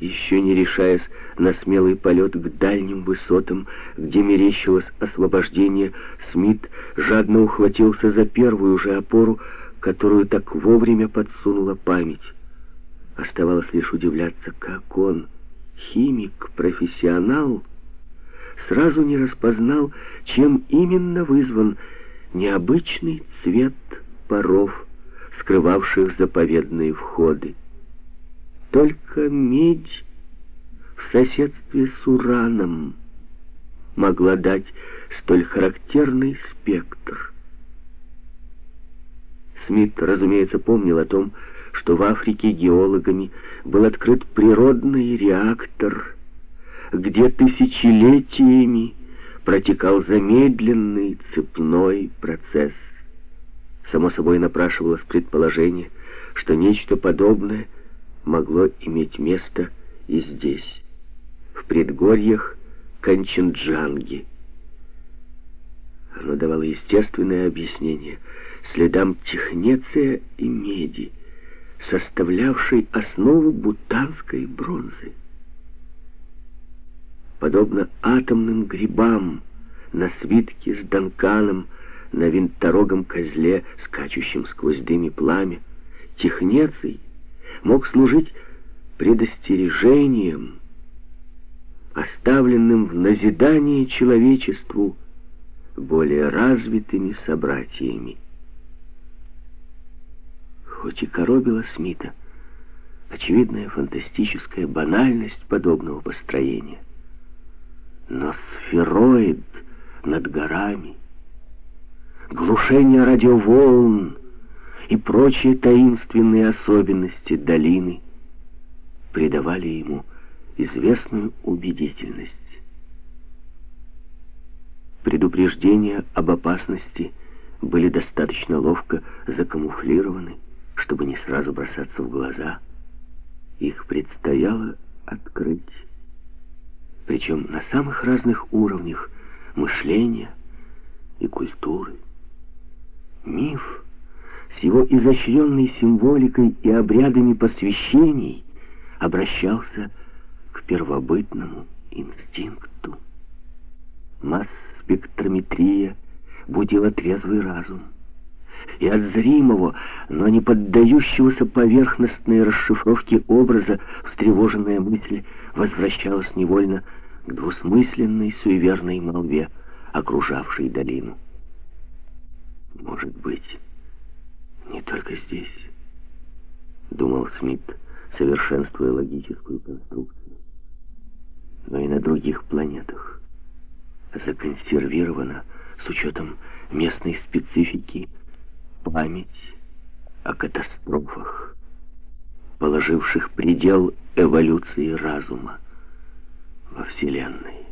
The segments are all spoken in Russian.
Еще не решаясь на смелый полет к дальним высотам, где мерещилось освобождение, Смит жадно ухватился за первую же опору, которую так вовремя подсунула память. Оставалось лишь удивляться, как он, химик-профессионал, сразу не распознал, чем именно вызван необычный цвет паров, скрывавших заповедные входы. Только медь в соседстве с ураном могла дать столь характерный спектр. Смит, разумеется, помнил о том, что в Африке геологами был открыт природный реактор, где тысячелетиями протекал замедленный цепной процесс. Само собой напрашивалось предположение, что нечто подобное могло иметь место и здесь, в предгорьях Канченджанги. Оно давало естественное объяснение следам технеция и меди, составлявшей основу бутанской бронзы. Подобно атомным грибам на свитке с Данканом, на винторогом козле, скачущем сквозь дым и пламя, технеций мог служить предостережением, оставленным в назидание человечеству более развитыми собратьями. Хоть и коробила Смита очевидная фантастическая банальность подобного построения, но сфероид над горами, глушение радиоволн и прочие таинственные особенности долины придавали ему известную убедительность. Предупреждения об опасности были достаточно ловко закамуфлированы, чтобы не сразу бросаться в глаза. Их предстояло открыть, причем на самых разных уровнях мышления и культуры. Миф с его изощренной символикой и обрядами посвящений обращался к первобытному инстинкту. Масс-спектрометрия будила трезвый разум, и от зримого, но не поддающегося поверхностной расшифровке образа встревоженная мысль возвращалась невольно к двусмысленной суеверной молве, окружавшей долину. «Может быть, не только здесь», — думал Смит, совершенствуя логическую конструкцию, но и на других планетах законсервирована с учетом местной специфики память о катастрофах, положивших предел эволюции разума во Вселенной.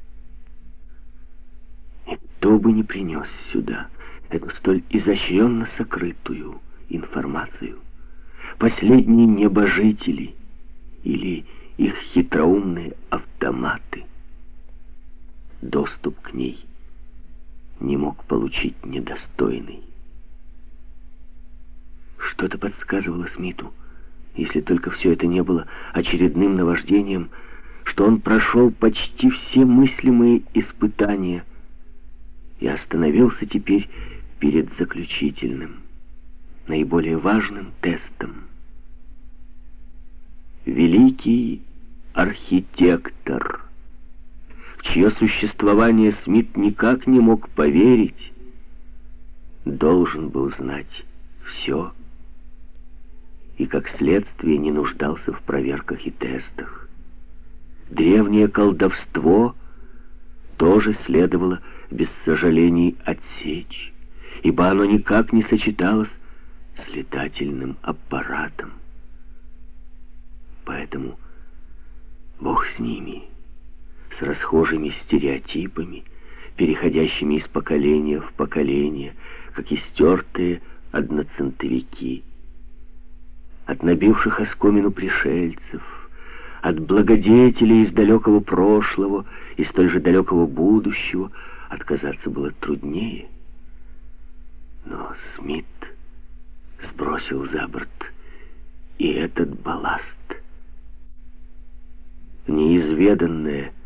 И кто бы ни принес сюда эту столь изощренно сокрытую информацию, последние небожители или их хитроумные автоматы, доступ к ней не мог получить недостойный. Что-то подсказывало Смиту, если только все это не было очередным наваждением, что он прошел почти все мыслимые испытания и остановился теперь перед заключительным, наиболее важным тестом. Великий архитектор, в чье существование Смит никак не мог поверить, должен был знать все и, как следствие, не нуждался в проверках и тестах. Древнее колдовство тоже следовало без сожалений отсечь, ибо оно никак не сочеталось с летательным аппаратом. Поэтому Бог с ними, с расхожими стереотипами, переходящими из поколения в поколение, как истертые одноцентовики, от набивших оскомину пришельцев, от благодетелей из далекого прошлого и столь же далекого будущего отказаться было труднее. Но Смит сбросил за борт и этот балласт. неизведанное,